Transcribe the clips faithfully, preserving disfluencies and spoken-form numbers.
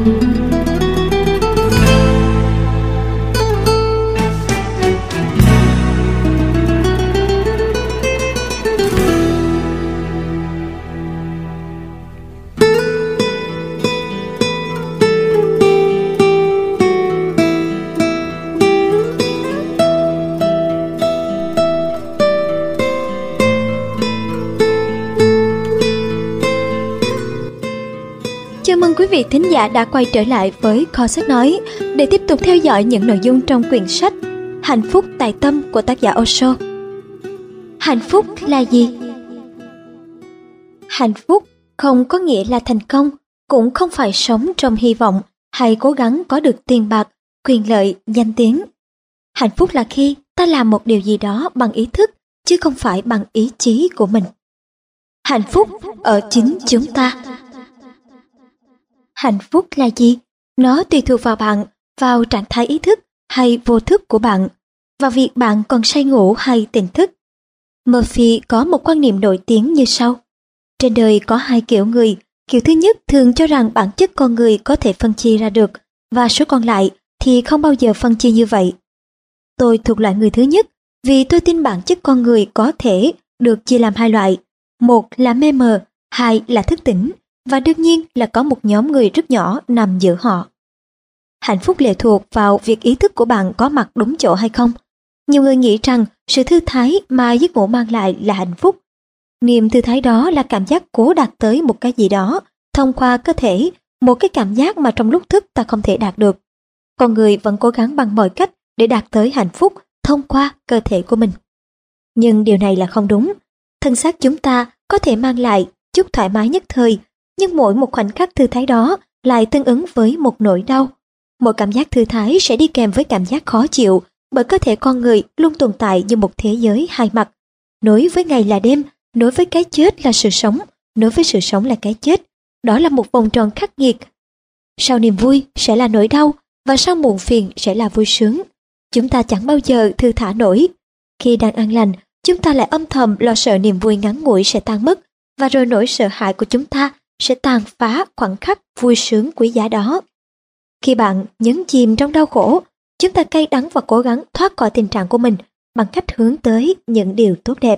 Chào mừng quý vị thính giả đã quay trở lại với Kho Sách Nói để tiếp tục theo dõi những nội dung trong quyển sách Hạnh phúc tại tâm của tác giả Osho. Hạnh phúc là gì? Hạnh phúc không có nghĩa là thành công, cũng không phải sống trong hy vọng hay cố gắng có được tiền bạc, quyền lợi, danh tiếng. Hạnh phúc là khi ta làm một điều gì đó bằng ý thức, chứ không phải bằng ý chí của mình. Hạnh phúc ở chính chúng ta. Hạnh phúc là gì? Nó tùy thuộc vào bạn, vào trạng thái ý thức hay vô thức của bạn, vào việc bạn còn say ngủ hay tỉnh thức. Murphy có một quan niệm nổi tiếng như sau. Trên đời có hai kiểu người. Kiểu thứ nhất thường cho rằng bản chất con người có thể phân chia ra được, và số còn lại thì không bao giờ phân chia như vậy. Tôi thuộc loại người thứ nhất, vì tôi tin bản chất con người có thể được chia làm hai loại. Một là mê mờ, hai là thức tỉnh. Và đương nhiên là có một nhóm người rất nhỏ nằm giữa họ. Hạnh phúc lệ thuộc vào việc ý thức của bạn có mặt đúng chỗ hay không. Nhiều người nghĩ rằng sự thư thái mà giấc ngủ mang lại là hạnh phúc. Niềm thư thái đó là cảm giác cố đạt tới một cái gì đó thông qua cơ thể, một cái cảm giác mà trong lúc thức ta không thể đạt được. Con người vẫn cố gắng bằng mọi cách để đạt tới hạnh phúc thông qua cơ thể của mình. Nhưng điều này là không đúng. Thân xác chúng ta có thể mang lại chút thoải mái nhất thời, nhưng mỗi một khoảnh khắc thư thái đó lại tương ứng với một nỗi đau. Mỗi cảm giác thư thái sẽ đi kèm với cảm giác khó chịu, bởi cơ thể con người luôn tồn tại như một thế giới hai mặt. Nối với ngày là đêm, nối với cái chết là sự sống, nối với sự sống là cái chết. Đó là một vòng tròn khắc nghiệt. Sau niềm vui sẽ là nỗi đau, và sau muộn phiền sẽ là vui sướng. Chúng ta chẳng bao giờ thư thả nổi. Khi đang an lành, chúng ta lại âm thầm lo sợ niềm vui ngắn ngủi sẽ tan mất, và rồi nỗi sợ hãi của chúng ta sẽ tàn phá khoảnh khắc vui sướng quý giá đó. Khi bạn nhấn chìm trong đau khổ, chúng ta cay đắng và cố gắng thoát khỏi tình trạng của mình bằng cách hướng tới những điều tốt đẹp.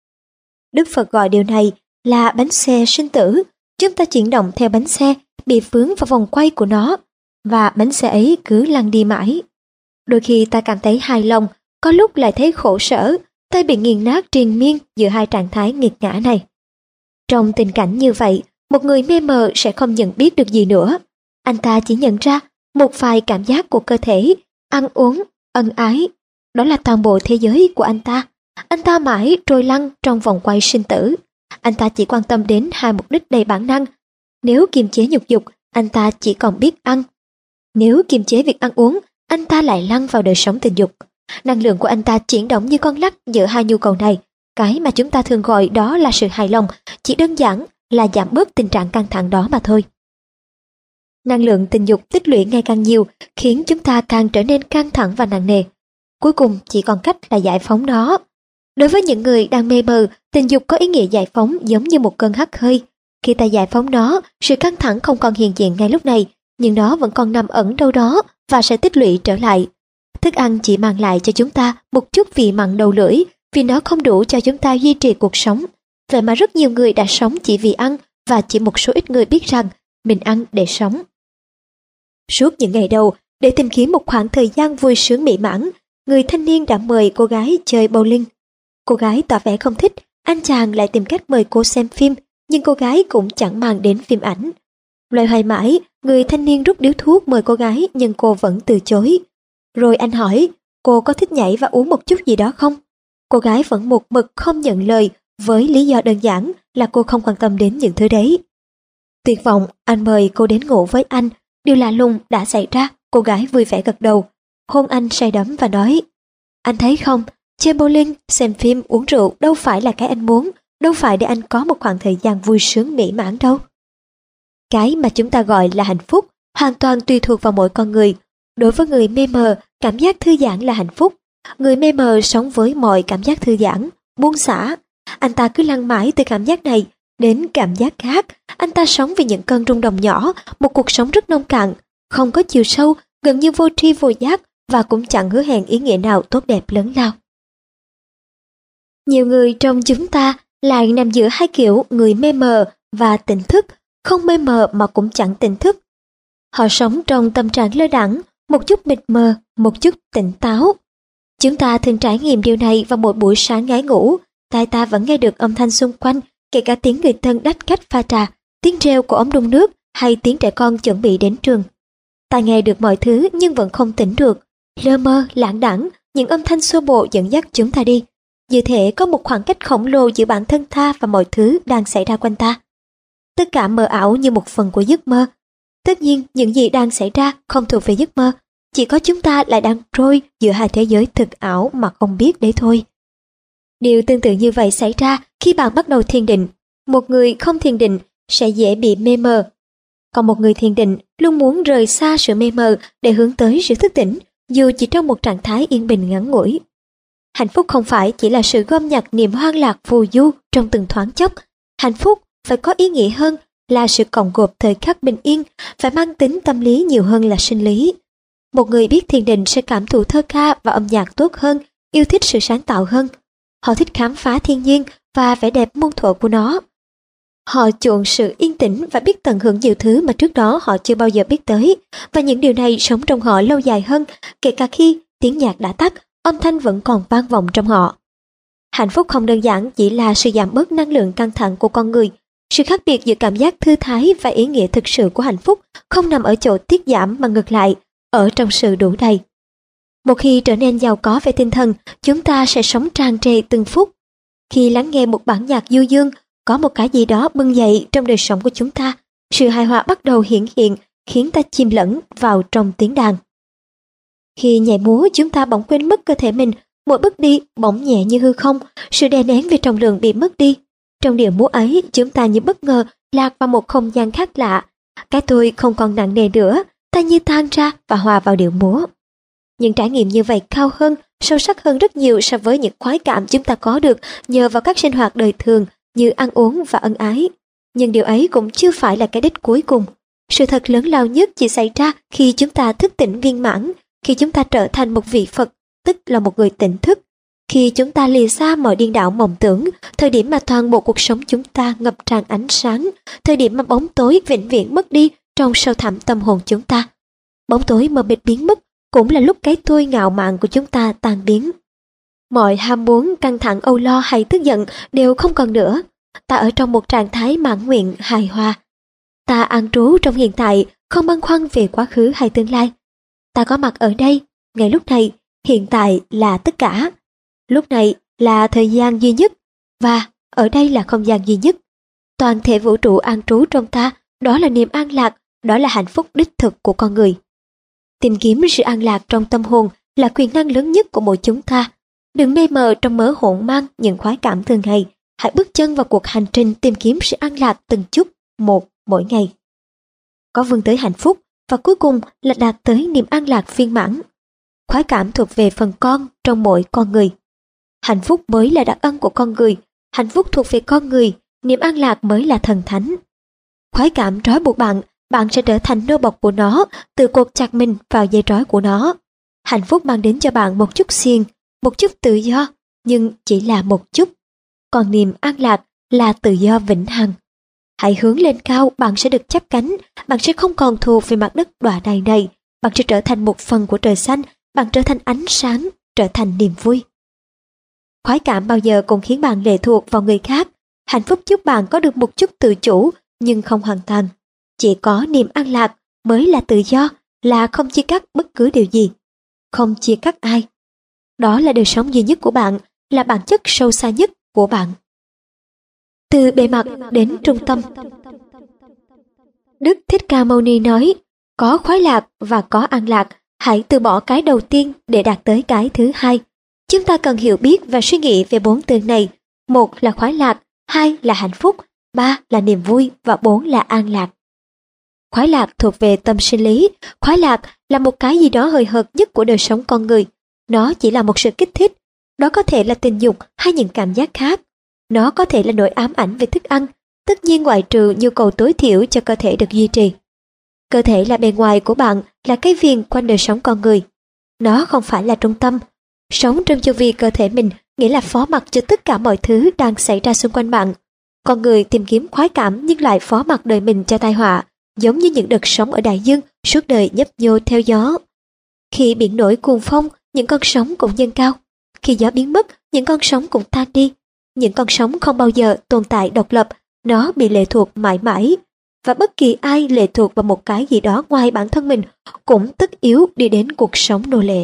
Đức Phật gọi điều này là bánh xe sinh tử. Chúng ta chuyển động theo bánh xe, bị vướng vào vòng quay của nó, và bánh xe ấy cứ lăn đi mãi. Đôi khi ta cảm thấy hài lòng, có lúc lại thấy khổ sở, ta bị nghiền nát triền miên giữa hai trạng thái nghiệt ngã này. Trong tình cảnh như vậy, một người mê mờ sẽ không nhận biết được gì nữa. Anh ta chỉ nhận ra một vài cảm giác của cơ thể, ăn uống, ân ái. Đó là toàn bộ thế giới của anh ta. Anh ta mãi trôi lăn trong vòng quay sinh tử. Anh ta chỉ quan tâm đến hai mục đích đầy bản năng. Nếu kiềm chế nhục dục, anh ta chỉ còn biết ăn. Nếu kiềm chế việc ăn uống, anh ta lại lăn vào đời sống tình dục. Năng lượng của anh ta chuyển động như con lắc giữa hai nhu cầu này. Cái mà chúng ta thường gọi đó là sự hài lòng, chỉ đơn giản là giảm bớt tình trạng căng thẳng đó mà thôi. Năng lượng tình dục tích lũy ngày càng nhiều khiến chúng ta càng trở nên căng thẳng và nặng nề. Cuối cùng chỉ còn cách là giải phóng nó. Đối với những người đang mê mờ, tình dục có ý nghĩa giải phóng giống như một cơn hắt hơi. Khi ta giải phóng nó, sự căng thẳng không còn hiện diện ngay lúc này, nhưng nó vẫn còn nằm ẩn đâu đó và sẽ tích lũy trở lại. Thức ăn chỉ mang lại cho chúng ta một chút vị mặn đầu lưỡi, vì nó không đủ cho chúng ta duy trì cuộc sống. Vậy mà rất nhiều người đã sống chỉ vì ăn, và chỉ một số ít người biết rằng mình ăn để sống. Suốt những ngày đầu, để tìm kiếm một khoảng thời gian vui sướng mỹ mãn, người thanh niên đã mời cô gái chơi bowling. Cô gái tỏ vẻ không thích, anh chàng lại tìm cách mời cô xem phim, nhưng cô gái cũng chẳng mang đến phim ảnh. Loay hoay mãi, người thanh niên rút điếu thuốc mời cô gái, nhưng cô vẫn từ chối. Rồi anh hỏi, cô có thích nhảy và uống một chút gì đó không? Cô gái vẫn một mực không nhận lời, với lý do đơn giản là cô không quan tâm đến những thứ đấy. Tuyệt vọng, anh mời cô đến ngủ với anh. Điều lạ lùng đã xảy ra, cô gái vui vẻ gật đầu, hôn anh say đắm và nói, anh thấy không, chơi bowling, xem phim, uống rượu đâu phải là cái anh muốn, đâu phải để anh có một khoảng thời gian vui sướng mỹ mãn đâu. Cái mà chúng ta gọi là hạnh phúc hoàn toàn tùy thuộc vào mỗi con người. Đối với người mê mờ, cảm giác thư giãn là hạnh phúc. Người mê mờ sống với mọi cảm giác thư giãn, buông xả. Anh ta cứ lăn mãi từ cảm giác này, Đến cảm giác khác, anh ta sống vì những cơn rung động nhỏ, một cuộc sống rất nông cạn, không có chiều sâu, gần như vô tri vô giác và cũng chẳng hứa hẹn ý nghĩa nào tốt đẹp lớn lao. Nhiều người trong chúng ta lại nằm giữa hai kiểu người mê mờ và tỉnh thức, không mê mờ mà cũng chẳng tỉnh thức. Họ sống trong tâm trạng lơ đãng, một chút mịt mờ, một chút tỉnh táo. Chúng ta thường trải nghiệm điều này vào mỗi buổi sáng ngái ngủ, tai ta vẫn nghe được âm thanh xung quanh, kể cả tiếng người thân đách cách pha trà, tiếng reo của ống đun nước hay tiếng trẻ con chuẩn bị đến trường. Ta nghe được mọi thứ nhưng vẫn không tỉnh được, lơ mơ, lãng đãng, những âm thanh xô bồ dẫn dắt chúng ta đi. Như thể có một khoảng cách khổng lồ giữa bản thân ta và mọi thứ đang xảy ra quanh ta. Tất cả mờ ảo như một phần của giấc mơ. Tất nhiên, những gì đang xảy ra không thuộc về giấc mơ, chỉ có chúng ta lại đang trôi giữa hai thế giới thực ảo mà không biết đấy thôi. Điều tương tự như vậy xảy ra khi bạn bắt đầu thiền định. Một người không thiền định sẽ dễ bị mê mờ. Còn một người thiền định luôn muốn rời xa sự mê mờ để hướng tới sự thức tỉnh, dù chỉ trong một trạng thái yên bình ngắn ngủi. Hạnh phúc không phải chỉ là sự gom nhặt niềm hoang lạc phù du trong từng thoáng chốc. Hạnh phúc phải có ý nghĩa hơn, là sự còng gộp thời khắc bình yên, phải mang tính tâm lý nhiều hơn là sinh lý. Một người biết thiền định sẽ cảm thụ thơ ca và âm nhạc tốt hơn, yêu thích sự sáng tạo hơn. Họ thích khám phá thiên nhiên và vẻ đẹp muôn thuở của nó. Họ chuộng sự yên tĩnh và biết tận hưởng nhiều thứ mà trước đó họ chưa bao giờ biết tới, và những điều này sống trong họ lâu dài hơn, kể cả khi tiếng nhạc đã tắt, âm thanh vẫn còn vang vọng trong họ. Hạnh phúc không đơn giản chỉ là sự giảm bớt năng lượng căng thẳng của con người. Sự khác biệt giữa cảm giác thư thái và ý nghĩa thực sự của hạnh phúc không nằm ở chỗ tiết giảm mà ngược lại, ở trong sự đủ đầy. Một khi trở nên giàu có về tinh thần, chúng ta sẽ sống tràn trề từng phút. Khi lắng nghe một bản nhạc du dương, có một cái gì đó bừng dậy trong đời sống của chúng ta, sự hài hòa bắt đầu hiện hiện, khiến ta chìm lẫn vào trong tiếng đàn. Khi nhảy múa, chúng ta bỗng quên mất cơ thể mình, mỗi bước đi bỗng nhẹ như hư không, sự đè nén về trọng lượng bị mất đi. Trong điệu múa ấy, chúng ta như bất ngờ lạc vào một không gian khác lạ. Cái tôi không còn nặng nề nữa, ta như tan ra và hòa vào điệu múa. Những trải nghiệm như vậy cao hơn, sâu sắc hơn rất nhiều so với những khoái cảm chúng ta có được nhờ vào các sinh hoạt đời thường như ăn uống và ân ái. Nhưng điều ấy cũng chưa phải là cái đích cuối cùng. Sự thật lớn lao nhất chỉ xảy ra khi chúng ta thức tỉnh viên mãn, khi chúng ta trở thành một vị Phật, tức là một người tỉnh thức. Khi chúng ta lìa xa mọi điên đảo mộng tưởng, thời điểm mà toàn bộ cuộc sống chúng ta ngập tràn ánh sáng, thời điểm mà bóng tối vĩnh viễn mất đi trong sâu thẳm tâm hồn chúng ta. Bóng tối mờ mịt biến mất cũng là lúc cái tôi ngạo mạn của chúng ta tan biến. Mọi ham muốn, căng thẳng, âu lo hay tức giận đều không còn nữa. Ta ở trong một trạng thái mãn nguyện, hài hòa. Ta an trú trong hiện tại, không băn khoăn về quá khứ hay tương lai. Ta có mặt ở đây, ngay lúc này, hiện tại là tất cả. Lúc này là thời gian duy nhất, và ở đây là không gian duy nhất. Toàn thể vũ trụ an trú trong ta, đó là niềm an lạc, đó là hạnh phúc đích thực của con người. Tìm kiếm sự an lạc trong tâm hồn là quyền năng lớn nhất của mỗi chúng ta. Đừng mê mờ trong mớ hỗn mang những khoái cảm thường ngày, hãy bước chân vào cuộc hành trình tìm kiếm sự an lạc từng chút một mỗi ngày. Có vươn tới hạnh phúc và cuối cùng là đạt tới niềm an lạc viên mãn. Khoái cảm thuộc về phần con trong mỗi con người. Hạnh phúc mới là đặc ân của con người, hạnh phúc thuộc về con người, niềm an lạc mới là thần thánh. Khoái cảm trói buộc bạn, bạn sẽ trở thành nô bộc của nó, tự cột chặt mình vào dây trói của nó. Hạnh phúc mang đến cho bạn một chút xiềng, một chút tự do, nhưng chỉ là một chút. Còn niềm an lạc là tự do vĩnh hằng. Hãy hướng lên cao, bạn sẽ được chắp cánh, bạn sẽ không còn thuộc về mặt đất đọa đầy này, bạn sẽ trở thành một phần của trời xanh, bạn trở thành ánh sáng, trở thành niềm vui. Khoái cảm bao giờ cũng khiến bạn lệ thuộc vào người khác. Hạnh phúc giúp bạn có được một chút tự chủ, nhưng không hoàn toàn. Chỉ có niềm an lạc mới là tự do, là không chia cắt bất cứ điều gì, không chia cắt ai. Đó là đời sống duy nhất của bạn, là bản chất sâu xa nhất của bạn. Từ bề mặt đến trung tâm. Đức Thích Ca Mâu Ni nói, có khoái lạc và có an lạc, hãy từ bỏ cái đầu tiên để đạt tới cái thứ hai. Chúng ta cần hiểu biết và suy nghĩ về bốn từ này. Một là khoái lạc, hai là hạnh phúc, ba là niềm vui và bốn là an lạc. Khoái lạc thuộc về tâm sinh lý. Khoái lạc là một cái gì đó hời hợt nhất của đời sống con người. Nó chỉ là một sự kích thích. Đó có thể là tình dục hay những cảm giác khác. Nó có thể là nỗi ám ảnh về thức ăn, tất nhiên ngoại trừ nhu cầu tối thiểu cho cơ thể được duy trì. Cơ thể là bề ngoài của bạn, là cái viền quanh đời sống con người. Nó không phải là trung tâm. Sống trong chu vi cơ thể mình nghĩa là phó mặc cho tất cả mọi thứ đang xảy ra xung quanh bạn. Con người tìm kiếm khoái cảm nhưng lại phó mặc đời mình cho tai họa, giống như những đợt sóng ở đại dương suốt đời nhấp nhô theo gió. Khi biển nổi cuồng phong, những con sóng cũng dâng cao. Khi gió biến mất, những con sóng cũng tan đi. Những con sóng không bao giờ tồn tại độc lập, nó bị lệ thuộc mãi mãi. Và bất kỳ ai lệ thuộc vào một cái gì đó ngoài bản thân mình cũng tất yếu đi đến cuộc sống nô lệ.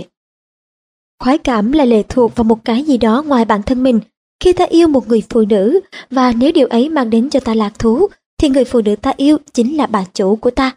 Khoái cảm là lệ thuộc vào một cái gì đó ngoài bản thân mình. Khi ta yêu một người phụ nữ, và nếu điều ấy mang đến cho ta lạc thú, thì người phụ nữ ta yêu chính là bà chủ của ta.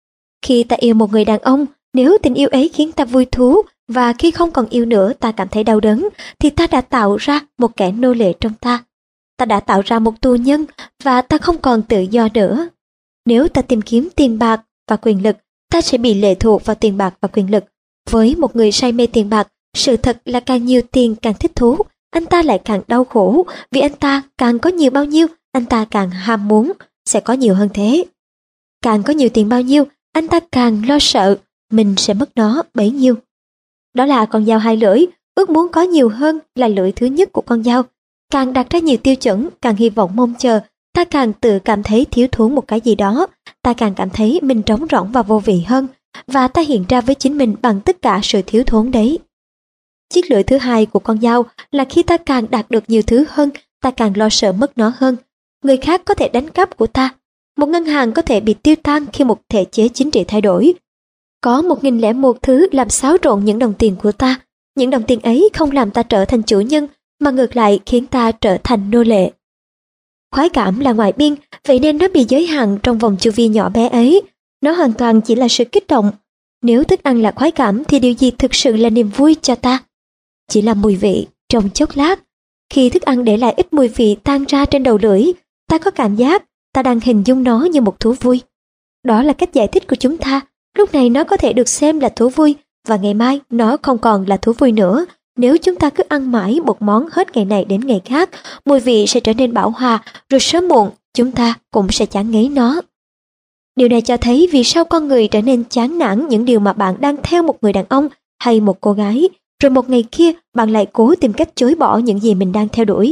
Khi ta yêu một người đàn ông, nếu tình yêu ấy khiến ta vui thú, và khi không còn yêu nữa ta cảm thấy đau đớn, thì ta đã tạo ra một kẻ nô lệ trong ta. Ta đã tạo ra một tù nhân, và ta không còn tự do nữa. Nếu ta tìm kiếm tiền bạc và quyền lực, ta sẽ bị lệ thuộc vào tiền bạc và quyền lực. Với một người say mê tiền bạc, sự thật là càng nhiều tiền càng thích thú, anh ta lại càng đau khổ, vì anh ta càng có nhiều bao nhiêu, anh ta càng ham muốn sẽ có nhiều hơn thế. Càng có nhiều tiền bao nhiêu, anh ta càng lo sợ mình sẽ mất nó bấy nhiêu. Đó là con dao hai lưỡi, ước muốn có nhiều hơn là lưỡi thứ nhất của con dao. Càng đặt ra nhiều tiêu chuẩn, càng hy vọng mong chờ, ta càng tự cảm thấy thiếu thốn một cái gì đó, ta càng cảm thấy mình trống rỗng và vô vị hơn, và ta hiện ra với chính mình bằng tất cả sự thiếu thốn đấy. Chiếc lưỡi thứ hai của con dao là khi ta càng đạt được nhiều thứ hơn, ta càng lo sợ mất nó hơn. Người khác có thể đánh cắp của ta. Một ngân hàng có thể bị tiêu tan khi một thể chế chính trị thay đổi. Có một nghìn lẻ một thứ làm xáo trộn những đồng tiền của ta. Những đồng tiền ấy không làm ta trở thành chủ nhân, mà ngược lại khiến ta trở thành nô lệ. Khoái cảm là ngoại biên, vậy nên nó bị giới hạn trong vòng chu vi nhỏ bé ấy. Nó hoàn toàn chỉ là sự kích động. Nếu thức ăn là khoái cảm thì điều gì thực sự là niềm vui cho ta? Chỉ là mùi vị trong chốc lát. Khi thức ăn để lại ít mùi vị tan ra trên đầu lưỡi, ta có cảm giác ta đang hình dung nó như một thú vui. Đó là cách giải thích của chúng ta. Lúc này nó có thể được xem là thú vui, và ngày mai nó không còn là thú vui nữa. Nếu chúng ta cứ ăn mãi một món hết ngày này đến ngày khác, mùi vị sẽ trở nên bão hòa, rồi sớm muộn chúng ta cũng sẽ chán ngấy nó. Điều này cho thấy vì sao con người trở nên chán nản những điều mà bạn đang theo một người đàn ông hay một cô gái, rồi một ngày kia bạn lại cố tìm cách chối bỏ những gì mình đang theo đuổi.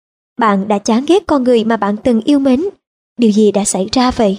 Bạn đã chán ghét con người mà bạn từng yêu mến. Điều gì đã xảy ra vậy?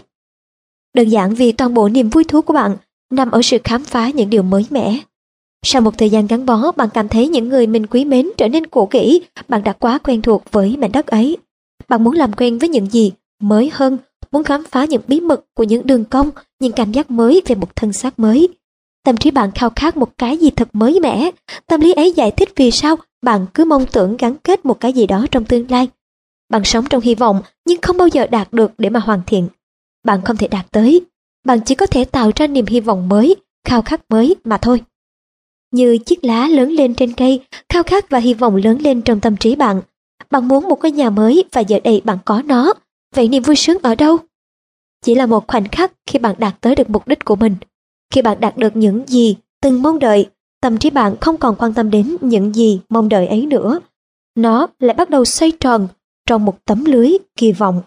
Đơn giản vì toàn bộ niềm vui thú của bạn nằm ở sự khám phá những điều mới mẻ. Sau một thời gian gắn bó, bạn cảm thấy những người mình quý mến trở nên cũ kỹ, bạn đã quá quen thuộc với mảnh đất ấy. Bạn muốn làm quen với những gì mới hơn, muốn khám phá những bí mật của những đường cong, những cảm giác mới về một thân xác mới. Tâm trí bạn khao khát một cái gì thật mới mẻ. Tâm lý ấy giải thích vì sao bạn cứ mong tưởng gắn kết một cái gì đó trong tương lai. Bạn sống trong hy vọng nhưng không bao giờ đạt được để mà hoàn thiện. Bạn không thể đạt tới. Bạn chỉ có thể tạo ra niềm hy vọng mới, khao khát mới mà thôi. Như chiếc lá lớn lên trên cây, khao khát và hy vọng lớn lên trong tâm trí bạn. Bạn muốn một cái nhà mới và giờ đây bạn có nó. Vậy niềm vui sướng ở đâu? Chỉ là một khoảnh khắc khi bạn đạt tới được mục đích của mình. Khi bạn đạt được những gì từng mong đợi, tâm trí bạn không còn quan tâm đến những gì mong đợi ấy nữa. Nó lại bắt đầu xoay tròn trong một tấm lưới kỳ vọng.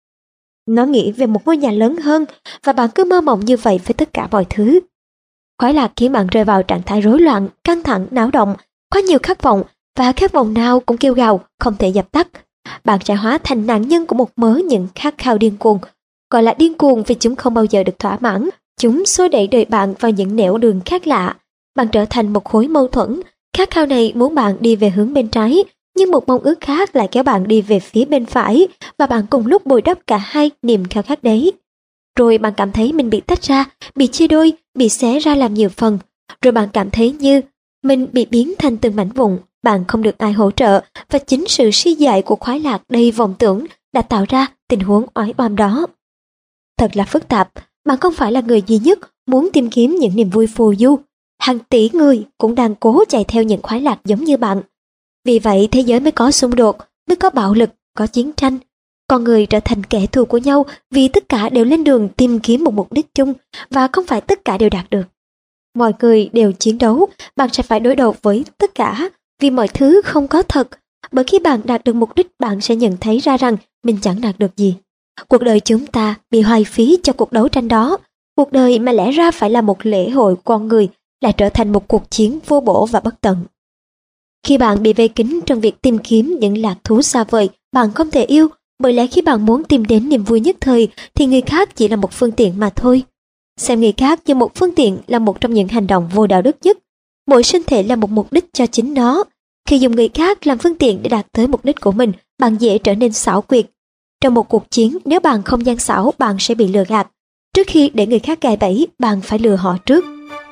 Nó nghĩ về một ngôi nhà lớn hơn, và bạn cứ mơ mộng như vậy với tất cả mọi thứ. Khoái lạc khiến bạn rơi vào trạng thái rối loạn, căng thẳng, náo động, có nhiều khát vọng, và khát vọng nào cũng kêu gào, không thể dập tắt. Bạn sẽ hóa thành nạn nhân của một mớ những khát khao điên cuồng. Gọi là điên cuồng vì chúng không bao giờ được thỏa mãn. Chúng xô đẩy đời bạn vào những nẻo đường khác lạ. Bạn trở thành một khối mâu thuẫn. Khát khao này muốn bạn đi về hướng bên trái, nhưng một mong ước khác lại kéo bạn đi về phía bên phải, và bạn cùng lúc bồi đắp cả hai niềm khao khát đấy. Rồi bạn cảm thấy mình bị tách ra, bị chia đôi, bị xé ra làm nhiều phần. Rồi bạn cảm thấy như mình bị biến thành từng mảnh vụn, bạn không được ai hỗ trợ, và chính sự suy dại của khoái lạc đầy vọng tưởng đã tạo ra tình huống oái oăm đó. Thật là phức tạp, bạn không phải là người duy nhất muốn tìm kiếm những niềm vui phù du. Hàng tỷ người cũng đang cố chạy theo những khoái lạc giống như bạn. Vì vậy thế giới mới có xung đột, mới có bạo lực, có chiến tranh. Con người trở thành kẻ thù của nhau vì tất cả đều lên đường tìm kiếm một mục đích chung, và không phải tất cả đều đạt được. Mọi người đều chiến đấu, bạn sẽ phải đối đầu với tất cả, vì mọi thứ không có thật. Bởi khi bạn đạt được mục đích, bạn sẽ nhận thấy ra rằng mình chẳng đạt được gì. Cuộc đời chúng ta bị hoài phí cho cuộc đấu tranh đó. Cuộc đời mà lẽ ra phải là một lễ hội con người lại trở thành một cuộc chiến vô bổ và bất tận. Khi bạn bị vây kín trong việc tìm kiếm những lạc thú xa vời, bạn không thể yêu, bởi lẽ khi bạn muốn tìm đến niềm vui nhất thời thì người khác chỉ là một phương tiện mà thôi. Xem người khác như một phương tiện là một trong những hành động vô đạo đức nhất. Mỗi sinh thể là một mục đích cho chính nó. Khi dùng người khác làm phương tiện để đạt tới mục đích của mình, bạn dễ trở nên xảo quyệt. Trong một cuộc chiến, nếu bạn không gian xảo, bạn sẽ bị lừa gạt. Trước khi để người khác gài bẫy, bạn phải lừa họ trước.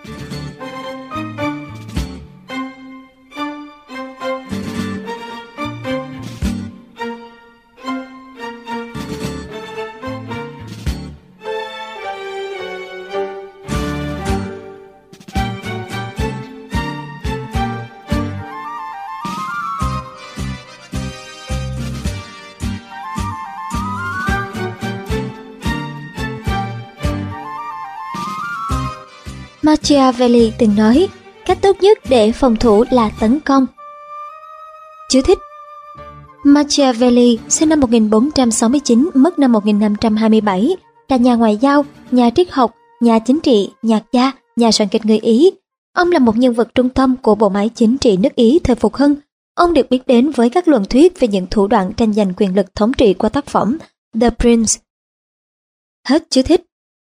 Machiavelli từng nói, cách tốt nhất để phòng thủ là tấn công. Chú thích: Machiavelli sinh năm một nghìn bốn trăm sáu mươi chín, mất năm một nghìn năm trăm hai mươi bảy, là nhà ngoại giao, nhà triết học, nhà chính trị, nhạc gia, nhà soạn kịch người Ý. Ông là một nhân vật trung tâm của bộ máy chính trị nước Ý thời Phục Hưng. Ông được biết đến với các luận thuyết về những thủ đoạn tranh giành quyền lực thống trị qua tác phẩm The Prince. Hết chú thích.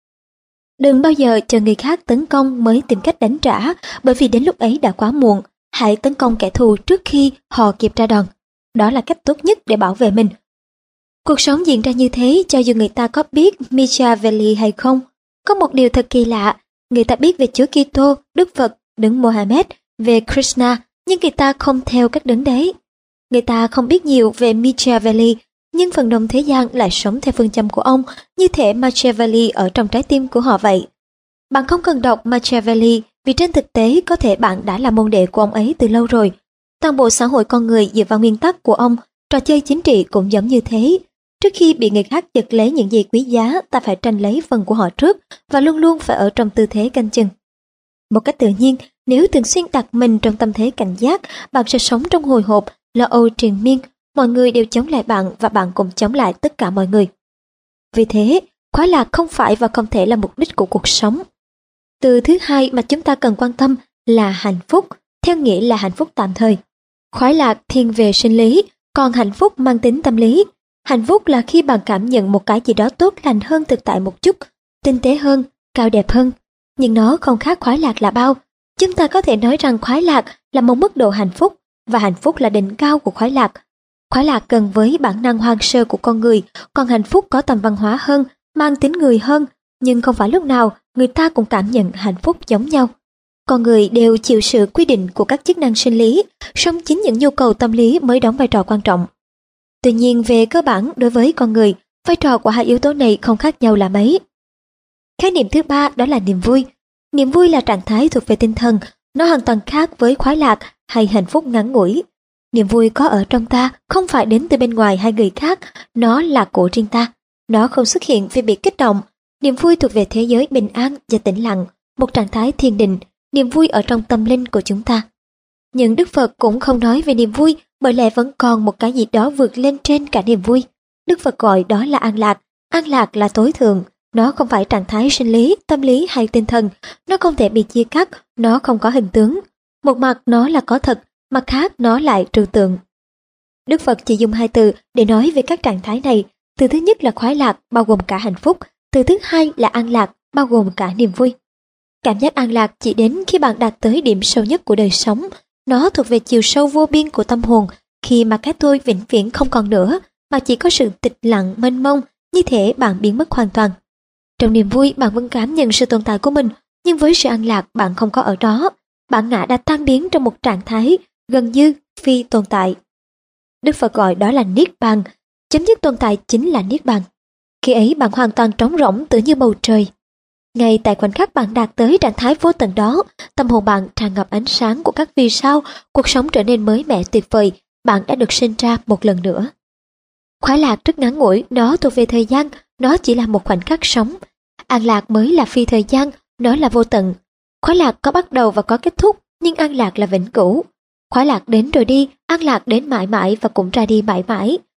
Đừng bao giờ chờ người khác tấn công mới tìm cách đánh trả, bởi vì đến lúc ấy đã quá muộn. Hãy tấn công kẻ thù trước khi họ kịp ra đòn. Đó là cách tốt nhất để bảo vệ mình. Cuộc sống diễn ra như thế cho dù người ta có biết Machiavelli hay không. Có một điều thật kỳ lạ, người ta biết về Chúa Kitô, Đức Phật, Đấng Mohammed, về Krishna, nhưng người ta không theo các đấng đấy. Người ta không biết nhiều về Machiavelli, nhưng phần đông thế gian lại sống theo phương châm của ông, như thể Machiavelli ở trong trái tim của họ vậy. Bạn không cần đọc Machiavelli, vì trên thực tế có thể bạn đã là môn đệ của ông ấy từ lâu rồi. Toàn bộ xã hội con người dựa vào nguyên tắc của ông, trò chơi chính trị cũng giống như thế. Trước khi bị người khác giật lấy những gì quý giá, ta phải tranh lấy phần của họ trước và luôn luôn phải ở trong tư thế canh chừng. Một cách tự nhiên, nếu thường xuyên đặt mình trong tâm thế cảnh giác, bạn sẽ sống trong hồi hộp, lo âu triền miên. Mọi người đều chống lại bạn và bạn cũng chống lại tất cả mọi người. Vì thế, khoái lạc không phải và không thể là mục đích của cuộc sống. Từ thứ hai mà chúng ta cần quan tâm là hạnh phúc, theo nghĩa là hạnh phúc tạm thời. Khoái lạc thiên về sinh lý, còn hạnh phúc mang tính tâm lý. Hạnh phúc là khi bạn cảm nhận một cái gì đó tốt lành hơn thực tại một chút, tinh tế hơn, cao đẹp hơn. Nhưng nó không khác khoái lạc là bao. Chúng ta có thể nói rằng khoái lạc là một mức độ hạnh phúc, và hạnh phúc là đỉnh cao của khoái lạc. Khoái lạc gần với bản năng hoang sơ của con người, còn hạnh phúc có tầm văn hóa hơn, mang tính người hơn, nhưng không phải lúc nào người ta cũng cảm nhận hạnh phúc giống nhau. Con người đều chịu sự quy định của các chức năng sinh lý, song chính những nhu cầu tâm lý mới đóng vai trò quan trọng. Tuy nhiên về cơ bản đối với con người, vai trò của hai yếu tố này không khác nhau là mấy. Khái niệm thứ ba đó là niềm vui. Niềm vui là trạng thái thuộc về tinh thần, nó hoàn toàn khác với khoái lạc hay hạnh phúc ngắn ngủi. Niềm vui có ở trong ta, không phải đến từ bên ngoài hay người khác, nó là của riêng ta. Nó không xuất hiện vì bị kích động. Niềm vui thuộc về thế giới bình an và tĩnh lặng, một trạng thái thiền định, niềm vui ở trong tâm linh của chúng ta. Nhưng Đức Phật cũng không nói về niềm vui, bởi lẽ vẫn còn một cái gì đó vượt lên trên cả niềm vui. Đức Phật gọi đó là an lạc. An lạc là tối thượng, nó không phải trạng thái sinh lý, tâm lý hay tinh thần, nó không thể bị chia cắt, nó không có hình tướng. Một mặt nó là có thật, mặt khác nó lại trừu tượng. Đức Phật chỉ dùng hai từ để nói về các trạng thái này. Từ thứ nhất là khoái lạc, bao gồm cả hạnh phúc. Từ thứ hai là an lạc, bao gồm cả niềm vui. Cảm giác an lạc chỉ đến khi bạn đạt tới điểm sâu nhất của đời sống. Nó thuộc về chiều sâu vô biên của tâm hồn, khi mà cái tôi vĩnh viễn không còn nữa, mà chỉ có sự tịch lặng mênh mông, như thể bạn biến mất hoàn toàn. Trong niềm vui bạn vẫn cảm nhận sự tồn tại của mình, nhưng với sự an lạc bạn không có ở đó. Bản ngã đã tan biến trong một trạng thái gần như phi tồn tại. Đức Phật gọi đó là Niết Bàn, chấm dứt tồn tại chính là Niết Bàn. Khi ấy bạn hoàn toàn trống rỗng tựa như bầu trời. Ngay tại khoảnh khắc bạn đạt tới trạng thái vô tận đó, tâm hồn bạn tràn ngập ánh sáng của các vì sao, cuộc sống trở nên mới mẻ tuyệt vời, bạn đã được sinh ra một lần nữa. Khoái lạc rất ngắn ngủi, nó thuộc về thời gian, nó chỉ là một khoảnh khắc sống. An lạc mới là phi thời gian, nó là vô tận. Khoái lạc có bắt đầu và có kết thúc, nhưng an lạc là vĩnh cửu. Khoái lạc đến rồi đi, an lạc đến mãi mãi và cũng ra đi mãi mãi.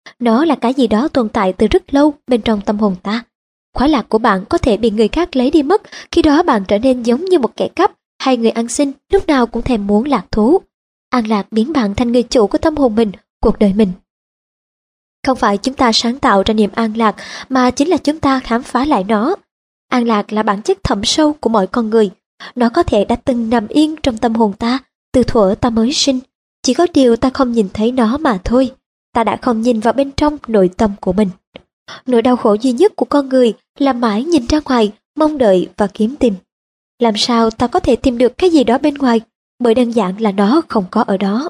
Nó là cái gì đó tồn tại từ rất lâu bên trong tâm hồn ta. Khoái lạc của bạn có thể bị người khác lấy đi mất, khi đó bạn trở nên giống như một kẻ cắp hay người ăn xin, lúc nào cũng thèm muốn lạc thú. An lạc biến bạn thành người chủ của tâm hồn mình, cuộc đời mình. Không phải chúng ta sáng tạo ra niềm an lạc, mà chính là chúng ta khám phá lại nó. An lạc là bản chất thẳm sâu của mọi con người. Nó có thể đã từng nằm yên trong tâm hồn ta từ thuở ta mới sinh. Chỉ có điều ta không nhìn thấy nó mà thôi. Ta đã không nhìn vào bên trong nội tâm của mình. Nỗi đau khổ duy nhất của con người là mãi nhìn ra ngoài, mong đợi và kiếm tìm. Làm sao ta có thể tìm được cái gì đó bên ngoài, bởi đơn giản là nó không có ở đó.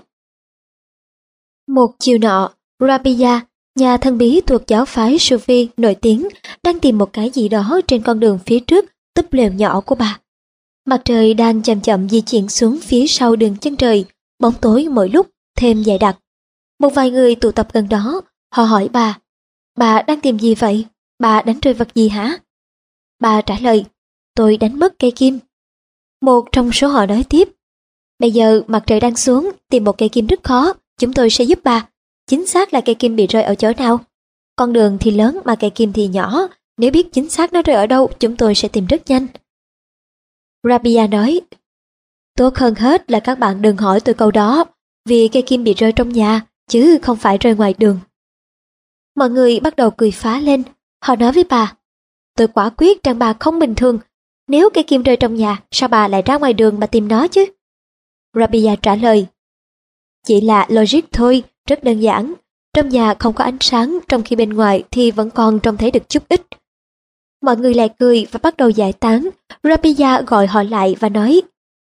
Một chiều nọ, Rabia, nhà thần bí thuộc giáo phái Sufi nổi tiếng, đang tìm một cái gì đó trên con đường phía trước túp lều nhỏ của bà. Mặt trời đang chậm chậm di chuyển xuống phía sau đường chân trời, bóng tối mỗi lúc thêm dày đặc. Một vài người tụ tập gần đó, họ hỏi bà, bà đang tìm gì vậy? Bà đánh rơi vật gì hả? Bà trả lời, tôi đánh mất cây kim. Một trong số họ nói tiếp, bây giờ mặt trời đang xuống, tìm một cây kim rất khó, chúng tôi sẽ giúp bà. Chính xác là cây kim bị rơi ở chỗ nào? Con đường thì lớn mà cây kim thì nhỏ, nếu biết chính xác nó rơi ở đâu, chúng tôi sẽ tìm rất nhanh. Rabia nói, tốt hơn hết là các bạn đừng hỏi tôi câu đó, vì cây kim bị rơi trong nhà, chứ không phải rơi ngoài đường. Mọi người bắt đầu cười phá lên, họ nói với bà, tôi quả quyết rằng bà không bình thường, nếu cây kim rơi trong nhà, sao bà lại ra ngoài đường mà tìm nó chứ? Rabia trả lời, chỉ là logic thôi, rất đơn giản, trong nhà không có ánh sáng, trong khi bên ngoài thì vẫn còn trông thấy được chút ít. Mọi người lại cười và bắt đầu giải tán. Rabia gọi họ lại và nói,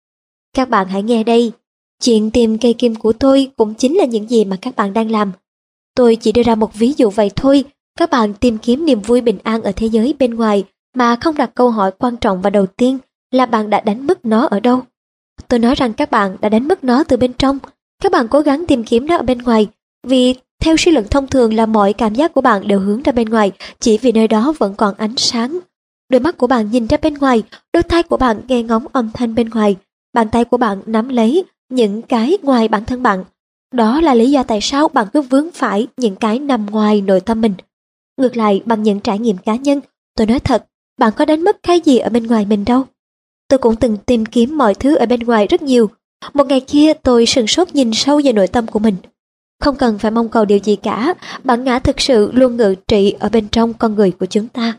các bạn hãy nghe đây, chuyện tìm cây kim của tôi cũng chính là những gì mà các bạn đang làm. Tôi chỉ đưa ra một ví dụ vậy thôi, các bạn tìm kiếm niềm vui bình an ở thế giới bên ngoài mà không đặt câu hỏi quan trọng và đầu tiên là bạn đã đánh mất nó ở đâu. Tôi nói rằng các bạn đã đánh mất nó từ bên trong. Các bạn cố gắng tìm kiếm nó ở bên ngoài, vì theo suy luận thông thường là mọi cảm giác của bạn đều hướng ra bên ngoài chỉ vì nơi đó vẫn còn ánh sáng. Đôi mắt của bạn nhìn ra bên ngoài, đôi tai của bạn nghe ngóng âm thanh bên ngoài, bàn tay của bạn nắm lấy những cái ngoài bản thân bạn. Đó là lý do tại sao bạn cứ vướng phải những cái nằm ngoài nội tâm mình. Ngược lại, bằng những trải nghiệm cá nhân, tôi nói thật, bạn có đánh mất cái gì ở bên ngoài mình đâu. Tôi cũng từng tìm kiếm mọi thứ ở bên ngoài rất nhiều. Một ngày kia tôi sửng sốt nhìn sâu vào nội tâm của mình. Không cần phải mong cầu điều gì cả, bản ngã thực sự luôn ngự trị ở bên trong con người của chúng ta.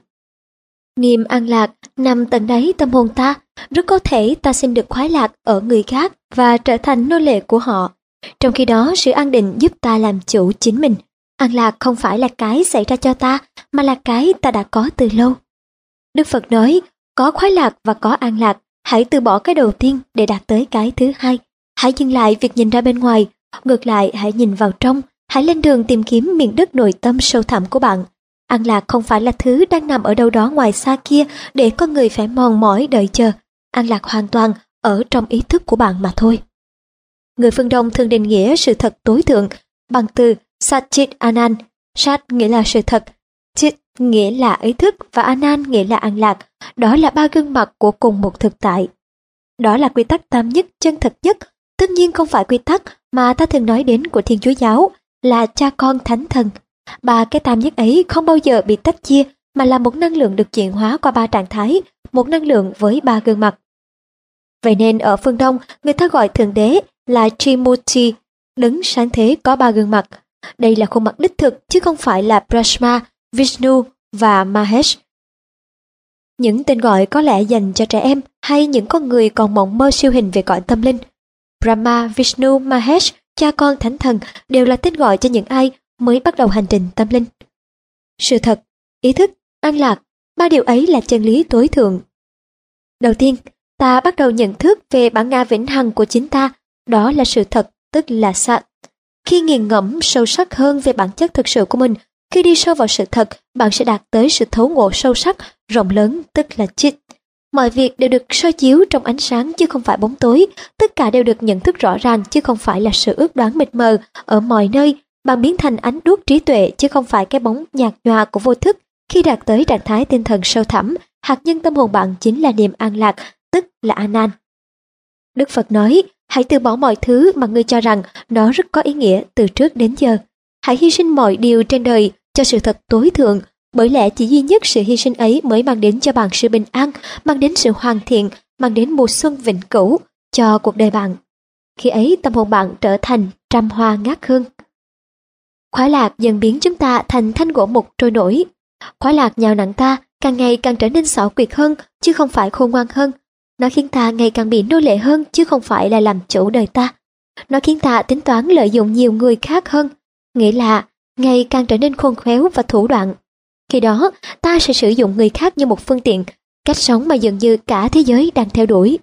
Niềm an lạc nằm tận đáy tâm hồn ta, rất có thể ta xin được khoái lạc ở người khác và trở thành nô lệ của họ. Trong khi đó, sự an định giúp ta làm chủ chính mình. An lạc không phải là cái xảy ra cho ta, mà là cái ta đã có từ lâu. Đức Phật nói, có khoái lạc và có an lạc, hãy từ bỏ cái đầu tiên để đạt tới cái thứ hai. Hãy dừng lại việc nhìn ra bên ngoài, ngược lại hãy nhìn vào trong, hãy lên đường tìm kiếm miền đất nội tâm sâu thẳm của bạn. An lạc không phải là thứ đang nằm ở đâu đó ngoài xa kia để con người phải mòn mỏi đợi chờ. An lạc hoàn toàn ở trong ý thức của bạn mà thôi. Người phương Đông thường định nghĩa sự thật tối thượng bằng từ Satchit Anand. Sat nghĩa là sự thật, Chit nghĩa là ý thức và Anand nghĩa là an lạc. Đó là ba gương mặt của cùng một thực tại. Đó là quy tắc tam nhất chân thật nhất. Tất nhiên không phải quy tắc mà ta thường nói đến của Thiên Chúa Giáo là cha con thánh thần. Ba cái tam nhất ấy không bao giờ bị tách chia mà là một năng lượng được chuyển hóa qua ba trạng thái, một năng lượng với ba gương mặt. Vậy nên ở phương Đông, người ta gọi Thượng Đế là Trimurti, đấng sáng thế có ba gương mặt. Đây là khuôn mặt đích thực chứ không phải là Brahma, Vishnu và Mahesh. Những tên gọi có lẽ dành cho trẻ em hay những con người còn mộng mơ siêu hình về cõi tâm linh. Brahma, Vishnu, Mahesh, cha con thánh thần đều là tên gọi cho những ai mới bắt đầu hành trình tâm linh. Sự thật, ý thức, an lạc, ba điều ấy là chân lý tối thượng. Đầu tiên, ta bắt đầu nhận thức về bản ngã vĩnh hằng của chính ta, đó là sự thật, tức là Sat. Khi nghiền ngẫm sâu sắc hơn về bản chất thực sự của mình, khi đi sâu vào sự thật, bạn sẽ đạt tới sự thấu ngộ sâu sắc, rộng lớn, tức là Chit. Mọi việc đều được soi chiếu trong ánh sáng chứ không phải bóng tối, tất cả đều được nhận thức rõ ràng chứ không phải là sự ước đoán mịt mờ ở mọi nơi. Bạn biến thành ánh đuốc trí tuệ chứ không phải cái bóng nhạt nhòa của vô thức. Khi đạt tới trạng thái tinh thần sâu thẳm, hạt nhân tâm hồn bạn chính là niềm an lạc, tức là Anand. Đức Phật nói, hãy từ bỏ mọi thứ mà ngươi cho rằng nó rất có ý nghĩa từ trước đến giờ. Hãy hy sinh mọi điều trên đời cho sự thật tối thượng, bởi lẽ chỉ duy nhất sự hy sinh ấy mới mang đến cho bạn sự bình an, mang đến sự hoàn thiện, mang đến mùa xuân vĩnh cửu cho cuộc đời bạn. Khi ấy tâm hồn bạn trở thành trăm hoa ngát hương. Khoái lạc dần biến chúng ta thành thanh gỗ mục trôi nổi. Khoái lạc nhào nặn ta càng ngày càng trở nên xảo quyệt hơn, chứ không phải khôn ngoan hơn. Nó khiến ta ngày càng bị nô lệ hơn, chứ không phải là làm chủ đời ta. Nó khiến ta tính toán lợi dụng nhiều người khác hơn, nghĩa là ngày càng trở nên khôn khéo và thủ đoạn. Khi đó, ta sẽ sử dụng người khác như một phương tiện, cách sống mà dường như cả thế giới đang theo đuổi.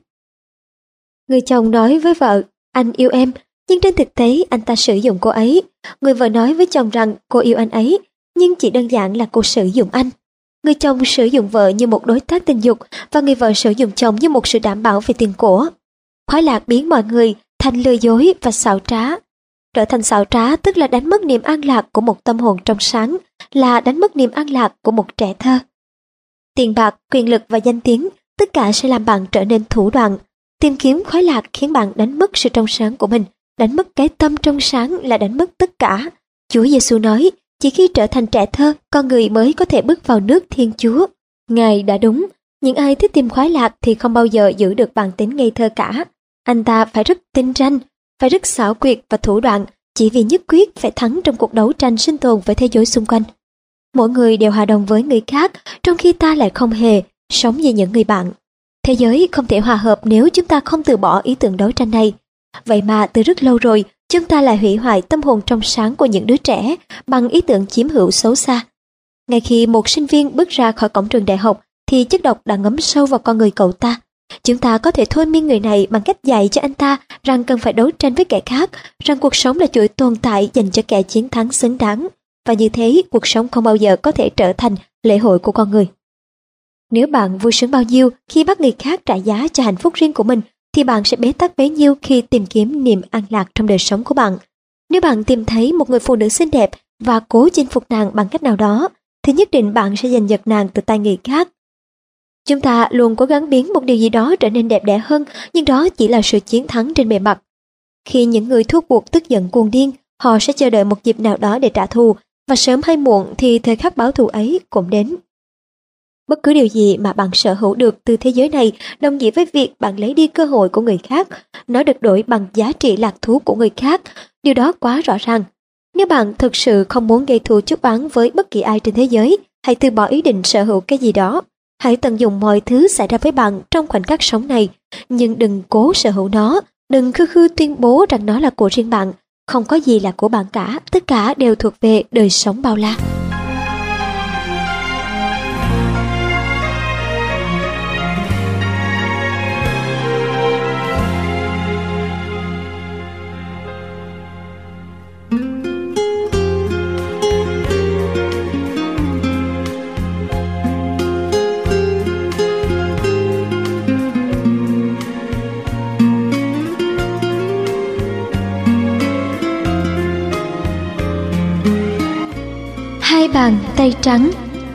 Người chồng nói với vợ, anh yêu em, nhưng trên thực tế anh ta sử dụng cô ấy. Người vợ nói với chồng rằng cô yêu anh ấy, nhưng chỉ đơn giản là cô sử dụng anh. Người chồng sử dụng vợ như một đối tác tình dục, và người vợ sử dụng chồng như một sự đảm bảo về tiền của. Khoái lạc biến mọi người thành lừa dối và xảo trá. Trở thành xảo trá tức là đánh mất niềm an lạc của một tâm hồn trong sáng, là đánh mất niềm an lạc của một trẻ thơ. Tiền bạc, quyền lực và danh tiếng, tất cả sẽ làm bạn trở nên thủ đoạn. Tìm kiếm khoái lạc khiến bạn đánh mất sự trong sáng của mình, đánh mất cái tâm trong sáng là đánh mất tất cả. Chúa Giêsu nói, chỉ khi trở thành trẻ thơ, con người mới có thể bước vào nước Thiên Chúa. Ngài đã đúng, những ai thích tìm khoái lạc thì không bao giờ giữ được bản tính ngây thơ cả. Anh ta phải rất tinh ranh, phải rất xảo quyệt và thủ đoạn, chỉ vì nhất quyết phải thắng trong cuộc đấu tranh sinh tồn với thế giới xung quanh. Mỗi người đều hòa đồng với người khác, trong khi ta lại không hề sống như những người bạn. Thế giới không thể hòa hợp nếu chúng ta không từ bỏ ý tưởng đấu tranh này. Vậy mà từ rất lâu rồi, chúng ta lại hủy hoại tâm hồn trong sáng của những đứa trẻ bằng ý tưởng chiếm hữu xấu xa. Ngay khi một sinh viên bước ra khỏi cổng trường đại học, thì chất độc đã ngấm sâu vào con người cậu ta. Chúng ta có thể thôi miên người này bằng cách dạy cho anh ta rằng cần phải đấu tranh với kẻ khác, rằng cuộc sống là chuỗi tồn tại dành cho kẻ chiến thắng xứng đáng. Và như thế, cuộc sống không bao giờ có thể trở thành lễ hội của con người. Nếu bạn vui sướng bao nhiêu khi bắt người khác trả giá cho hạnh phúc riêng của mình, thì bạn sẽ bế tắc bấy nhiêu khi tìm kiếm niềm an lạc trong đời sống của bạn. Nếu bạn tìm thấy một người phụ nữ xinh đẹp và cố chinh phục nàng bằng cách nào đó, thì nhất định bạn sẽ giành giật nàng từ tay người khác. Chúng ta luôn cố gắng biến một điều gì đó trở nên đẹp đẽ hơn, nhưng đó chỉ là sự chiến thắng trên bề mặt. Khi những người thua cuộc tức giận cuồng điên, họ sẽ chờ đợi một dịp nào đó để trả thù, và sớm hay muộn thì thời khắc báo thù ấy cũng đến. Bất cứ điều gì mà bạn sở hữu được từ thế giới này đồng nghĩa với việc bạn lấy đi cơ hội của người khác, nó được đổi bằng giá trị lạc thú của người khác. Điều đó quá rõ ràng. Nếu bạn thực sự không muốn gây thù chuốc oán với bất kỳ ai trên thế giới, hãy từ bỏ ý định sở hữu cái gì đó. Hãy tận dụng mọi thứ xảy ra với bạn trong khoảnh khắc sống này, nhưng đừng cố sở hữu nó, đừng khư khư tuyên bố rằng nó là của riêng bạn. Không có gì là của bạn cả, tất cả đều thuộc về đời sống bao la. Hai bàn tay trắng.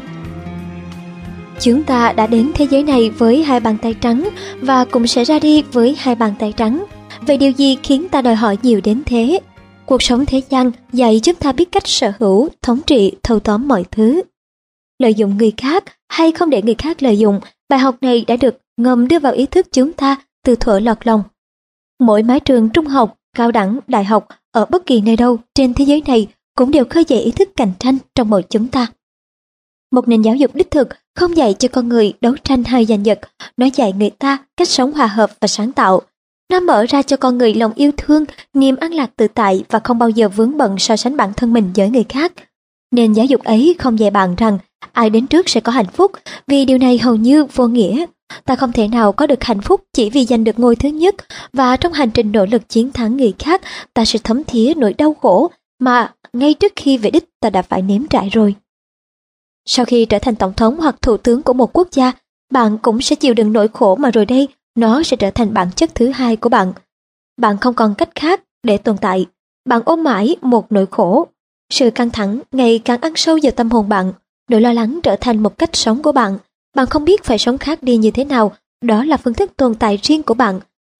Chúng ta đã đến thế giới này với hai bàn tay trắng và cũng sẽ ra đi với hai bàn tay trắng. Vậy điều gì khiến ta đòi hỏi nhiều đến thế? Cuộc sống thế gian dạy chúng ta biết cách sở hữu, thống trị, thâu tóm mọi thứ. Lợi dụng người khác hay không để người khác lợi dụng, bài học này đã được ngầm đưa vào ý thức chúng ta từ thuở lọt lòng. Mỗi mái trường trung học, cao đẳng, đại học ở bất kỳ nơi đâu trên thế giới này cũng đều khơi dậy ý thức cạnh tranh trong mỗi chúng ta. Một nền giáo dục đích thực không dạy cho con người đấu tranh hay giành giật, nó dạy người ta cách sống hòa hợp và sáng tạo. Nó mở ra cho con người lòng yêu thương, niềm an lạc tự tại và không bao giờ vướng bận so sánh bản thân mình với người khác. Nền giáo dục ấy không dạy bạn rằng ai đến trước sẽ có hạnh phúc, vì điều này hầu như vô nghĩa. Ta không thể nào có được hạnh phúc chỉ vì giành được ngôi thứ nhất, và trong hành trình nỗ lực chiến thắng người khác, ta sẽ thấm thía nỗi đau khổ mà ngay trước khi về đích ta đã phải nếm trải rồi. Sau khi trở thành tổng thống hoặc thủ tướng của một quốc gia, bạn cũng sẽ chịu đựng nỗi khổ mà rồi đây nó sẽ trở thành bản chất thứ hai của bạn. Bạn không còn cách khác để tồn tại. Bạn ôm mãi một nỗi khổ. Sự căng thẳng ngày càng ăn sâu vào tâm hồn bạn. Nỗi lo lắng trở thành một cách sống của bạn. Bạn không biết phải sống khác đi như thế nào. Đó là phương thức tồn tại riêng của bạn.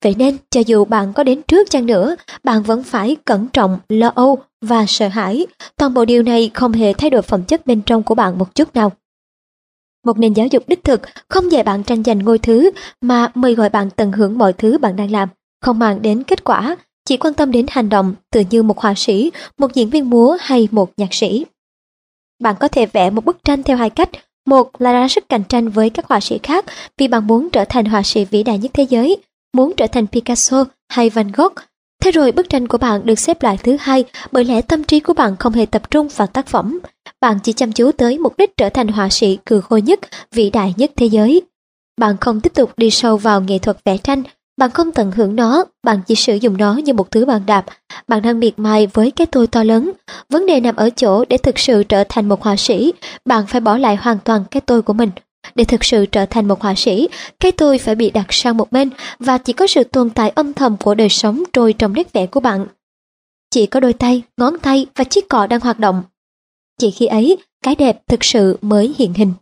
Vậy nên, cho dù bạn có đến trước chăng nữa, bạn vẫn phải cẩn trọng, lo âu và sợ hãi. Toàn bộ điều này không hề thay đổi phẩm chất bên trong của bạn một chút nào. Một nền giáo dục đích thực không dạy bạn tranh giành ngôi thứ, mà mời gọi bạn tận hưởng mọi thứ bạn đang làm, không mang đến kết quả, chỉ quan tâm đến hành động, tựa như một họa sĩ, một diễn viên múa hay một nhạc sĩ. Bạn có thể vẽ một bức tranh theo hai cách. Một là ra sức cạnh tranh với các họa sĩ khác vì bạn muốn trở thành họa sĩ vĩ đại nhất thế giới, muốn trở thành Picasso hay Van Gogh. Thế rồi bức tranh của bạn được xếp loại thứ hai, bởi lẽ tâm trí của bạn không hề tập trung vào tác phẩm. Bạn chỉ chăm chú tới mục đích trở thành họa sĩ cừ khôi nhất, vĩ đại nhất thế giới. Bạn không tiếp tục đi sâu vào nghệ thuật vẽ tranh, bạn không tận hưởng nó, bạn chỉ sử dụng nó như một thứ bàn đạp. Bạn đang miệt mài với cái tôi to lớn. Vấn đề nằm ở chỗ, để thực sự trở thành một họa sĩ, bạn phải bỏ lại hoàn toàn cái tôi của mình. Để thực sự trở thành một họa sĩ, cái tôi phải bị đặt sang một bên, và chỉ có sự tồn tại âm thầm của đời sống trôi trong nét vẽ của bạn. Chỉ có đôi tay, ngón tay và chiếc cọ đang hoạt động. Chỉ khi ấy, cái đẹp thực sự mới hiện hình.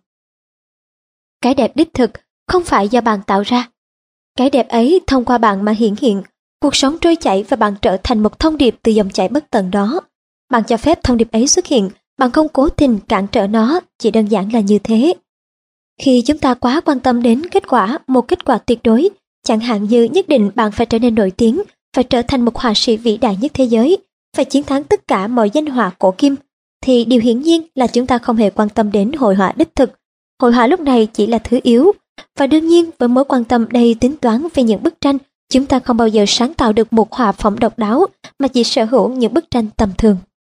Cái đẹp đích thực không phải do bạn tạo ra. Cái đẹp ấy thông qua bạn mà hiện hiện. Cuộc sống trôi chảy và bạn trở thành một thông điệp từ dòng chảy bất tận đó. Bạn cho phép thông điệp ấy xuất hiện, bạn không cố tình cản trở nó, chỉ đơn giản là như thế. Khi chúng ta quá quan tâm đến kết quả, một kết quả tuyệt đối, chẳng hạn như nhất định bạn phải trở nên nổi tiếng, phải trở thành một họa sĩ vĩ đại nhất thế giới, phải chiến thắng tất cả mọi danh họa cổ kim, thì điều hiển nhiên là chúng ta không hề quan tâm đến hội họa đích thực. Hội họa lúc này chỉ là thứ yếu, và đương nhiên với mối quan tâm đầy tính toán về những bức tranh, chúng ta không bao giờ sáng tạo được một họa phẩm độc đáo, mà chỉ sở hữu những bức tranh tầm thường.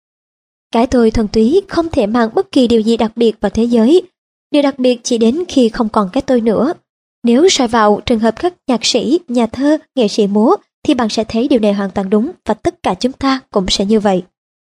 Cái tôi thuần túy không thể mang bất kỳ điều gì đặc biệt vào thế giới. Điều đặc biệt chỉ đến khi không còn cái tôi nữa. Nếu soi vào trường hợp các nhạc sĩ, nhà thơ, nghệ sĩ múa, thì bạn sẽ thấy điều này hoàn toàn đúng, và tất cả chúng ta cũng sẽ như vậy.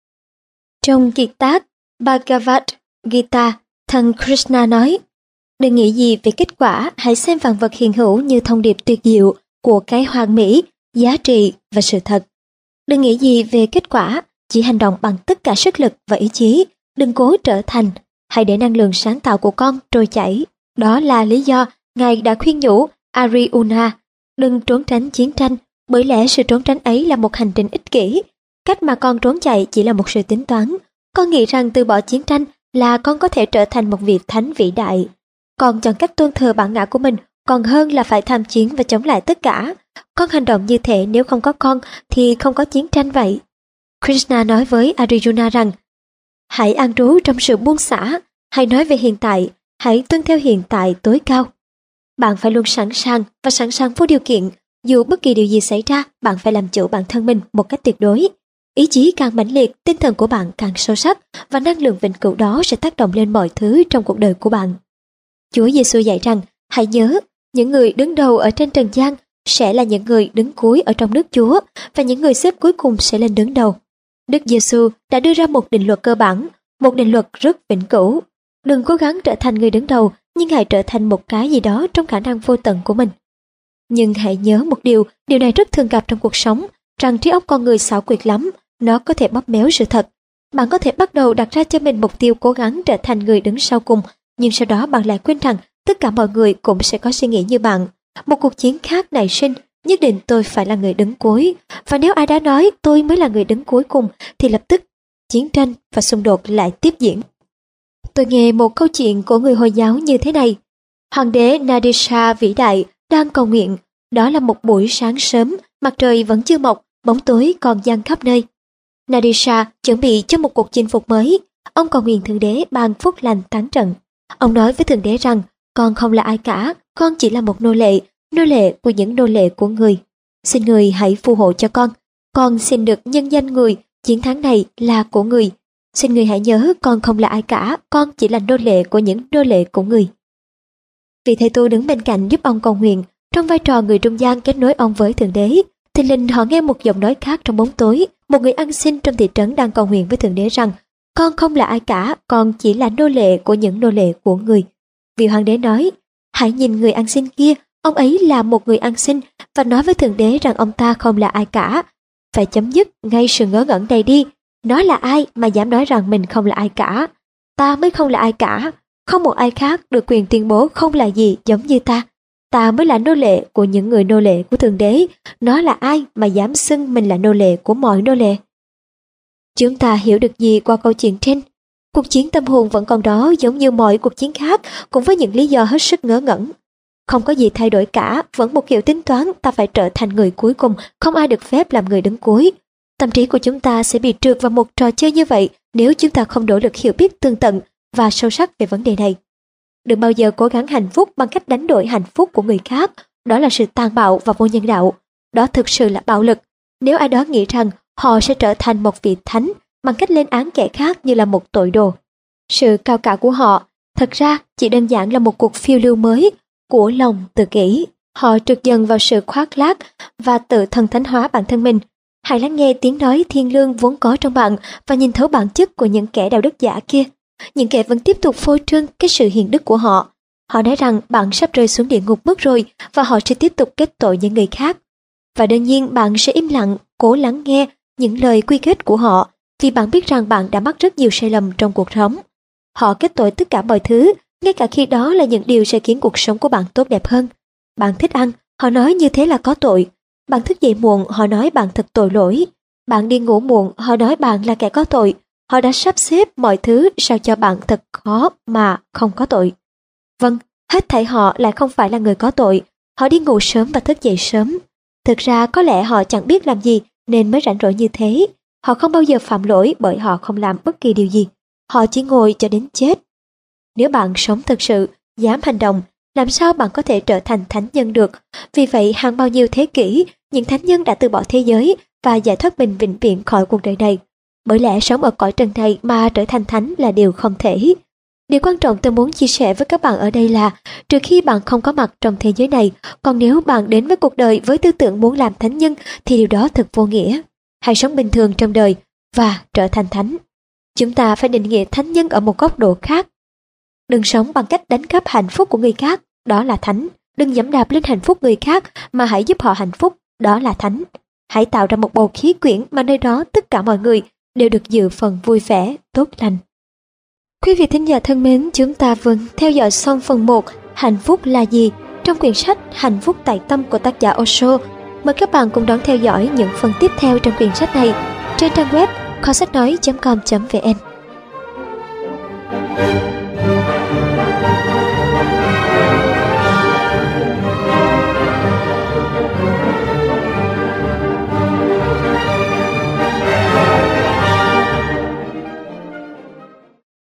Trong kiệt tác Bhagavad Gita, thần Krishna nói: đừng nghĩ gì về kết quả, hãy xem vạn vật hiện hữu như thông điệp tuyệt diệu của cái hoàn mỹ, giá trị và sự thật. Đừng nghĩ gì về kết quả, chỉ hành động bằng tất cả sức lực và ý chí, đừng cố trở thành, hãy để năng lượng sáng tạo của con trôi chảy. Đó là lý do Ngài đã khuyên nhủ Arjuna đừng trốn tránh chiến tranh, bởi lẽ sự trốn tránh ấy là một hành trình ích kỷ. Cách mà con trốn chạy chỉ là một sự tính toán. Con nghĩ rằng từ bỏ chiến tranh là con có thể trở thành một vị thánh vĩ đại. Con chọn cách tôn thờ bản ngã của mình còn hơn là phải tham chiến và chống lại tất cả. Con hành động như thế nếu không có con thì không có chiến tranh vậy. Krishna nói với Arjuna rằng: hãy an trú trong sự buông xả, hãy nói về hiện tại, hãy tuân theo hiện tại tối cao. Bạn phải luôn sẵn sàng và sẵn sàng vô điều kiện. Dù bất kỳ điều gì xảy ra, bạn phải làm chủ bản thân mình một cách tuyệt đối. Ý chí càng mãnh liệt, tinh thần của bạn càng sâu sắc, và năng lượng vĩnh cửu đó sẽ tác động lên mọi thứ trong cuộc đời của bạn. Chúa Giêsu dạy rằng, hãy nhớ, những người đứng đầu ở trên trần gian sẽ là những người đứng cuối ở trong nước Chúa, và những người xếp cuối cùng sẽ lên đứng đầu. Đức Giêsu đã đưa ra một định luật cơ bản, một định luật rất vĩnh cửu. Đừng cố gắng trở thành người đứng đầu, nhưng hãy trở thành một cái gì đó trong khả năng vô tận của mình. Nhưng hãy nhớ một điều, điều này rất thường gặp trong cuộc sống, rằng trí óc con người xảo quyệt lắm, nó có thể bóp méo sự thật. Bạn có thể bắt đầu đặt ra cho mình mục tiêu cố gắng trở thành người đứng sau cùng, nhưng sau đó bạn lại quên rằng tất cả mọi người cũng sẽ có suy nghĩ như bạn. Một cuộc chiến khác nảy sinh, nhất định tôi phải là người đứng cuối, và nếu ai đã nói tôi mới là người đứng cuối cùng, thì lập tức chiến tranh và xung đột lại tiếp diễn. Tôi nghe một câu chuyện của người Hồi giáo như thế này. Hoàng đế Nadisha vĩ đại đang cầu nguyện. Đó là một buổi sáng sớm, mặt trời vẫn chưa mọc, bóng tối còn giăng khắp nơi. Nadisha chuẩn bị cho một cuộc chinh phục mới. Ông cầu nguyện Thượng Đế ban phúc lành thắng trận. Ông nói với Thượng Đế rằng, con không là ai cả, con chỉ là một nô lệ, nô lệ của những nô lệ của người. Xin người hãy phù hộ cho con. Con xin được nhân danh người, chiến thắng này là của người. Xin người hãy nhớ con không là ai cả, con chỉ là nô lệ của những nô lệ của người. Vị thầy tu đứng bên cạnh giúp ông cầu nguyện, trong vai trò người trung gian kết nối ông với Thượng Đế. Thình lình họ nghe một giọng nói khác trong bóng tối, một người ăn xin trong thị trấn đang cầu nguyện với Thượng Đế rằng, con không là ai cả, con chỉ là nô lệ của những nô lệ của người. Vị hoàng đế nói, hãy nhìn người ăn xin kia, ông ấy là một người ăn xin, và nói với Thượng Đế rằng ông ta không là ai cả. Phải chấm dứt ngay sự ngớ ngẩn này đi. Nó là ai mà dám nói rằng mình không là ai cả? Ta mới không là ai cả. Không một ai khác được quyền tuyên bố không là gì giống như ta. ta mới là nô lệ của những người nô lệ của Thượng Đế. Nó là ai mà dám xưng mình là nô lệ của mọi nô lệ? Chúng ta hiểu được gì qua câu chuyện trên? Cuộc chiến tâm hồn vẫn còn đó, giống như mọi cuộc chiến khác, cũng với những lý do hết sức ngớ ngẩn. Không có gì thay đổi cả, vẫn một kiểu tính toán ta phải trở thành người cuối cùng, không ai được phép làm người đứng cuối. Tâm trí của chúng ta sẽ bị trượt vào một trò chơi như vậy nếu chúng ta không nỗ lực hiểu biết tường tận và sâu sắc về vấn đề này. Đừng bao giờ cố gắng hạnh phúc bằng cách đánh đổi hạnh phúc của người khác, đó là sự tàn bạo và vô nhân đạo. Đó thực sự là bạo lực. Nếu ai đó nghĩ rằng họ sẽ trở thành một vị thánh bằng cách lên án kẻ khác như là một tội đồ, sự cao cả của họ thật ra chỉ đơn giản là một cuộc phiêu lưu mới của lòng tự kỷ. Họ trượt dần vào sự khoác lác và tự thần thánh hóa bản thân mình. Hãy lắng nghe tiếng nói thiên lương vốn có trong bạn và nhìn thấu bản chất của những kẻ đạo đức giả kia. Những kẻ vẫn tiếp tục phô trương cái sự hiền đức của họ. Họ nói rằng bạn sắp rơi xuống địa ngục mất rồi và họ sẽ tiếp tục kết tội những người khác. Và đương nhiên bạn sẽ im lặng, cố lắng nghe những lời quy kết của họ vì bạn biết rằng bạn đã mắc rất nhiều sai lầm trong cuộc sống. Họ kết tội tất cả mọi thứ, ngay cả khi đó là những điều sẽ khiến cuộc sống của bạn tốt đẹp hơn. Bạn thích ăn, họ nói như thế là có tội. Bạn thức dậy muộn, họ nói bạn thật tội lỗi. Bạn đi ngủ muộn, họ nói bạn là kẻ có tội. Họ đã sắp xếp mọi thứ sao cho bạn thật khó mà không có tội. Vâng, hết thảy họ lại không phải là người có tội. Họ đi ngủ sớm và thức dậy sớm. Thực ra có lẽ họ chẳng biết làm gì nên mới rảnh rỗi như thế. Họ không bao giờ phạm lỗi bởi họ không làm bất kỳ điều gì. Họ chỉ ngồi cho đến chết. Nếu bạn sống thực sự, dám hành động, làm sao bạn có thể trở thành thánh nhân được? Vì vậy hàng bao nhiêu thế kỷ, những thánh nhân đã từ bỏ thế giới và giải thoát mình vĩnh viễn khỏi cuộc đời này. Bởi lẽ sống ở cõi trần này mà trở thành thánh là điều không thể. Điều quan trọng tôi muốn chia sẻ với các bạn ở đây là trừ khi bạn không có mặt trong thế giới này, còn nếu bạn đến với cuộc đời với tư tưởng muốn làm thánh nhân thì điều đó thật vô nghĩa. Hãy sống bình thường trong đời và trở thành thánh. Chúng ta phải định nghĩa thánh nhân ở một góc độ khác. Đừng sống bằng cách đánh cắp hạnh phúc của người khác, đó là thánh. Đừng giẫm đạp lên hạnh phúc người khác mà hãy giúp họ hạnh phúc, đó là thánh. Hãy tạo ra một bầu khí quyển mà nơi đó tất cả mọi người đều được dự phần vui vẻ, tốt lành. Quý vị thính giả thân mến, chúng ta vừa theo dõi xong phần một Hạnh phúc là gì trong quyển sách Hạnh phúc tại tâm của tác giả Osho. Mời các bạn cùng đón theo dõi những phần tiếp theo trong quyển sách này trên trang web kho sách nói chấm com chấm vn.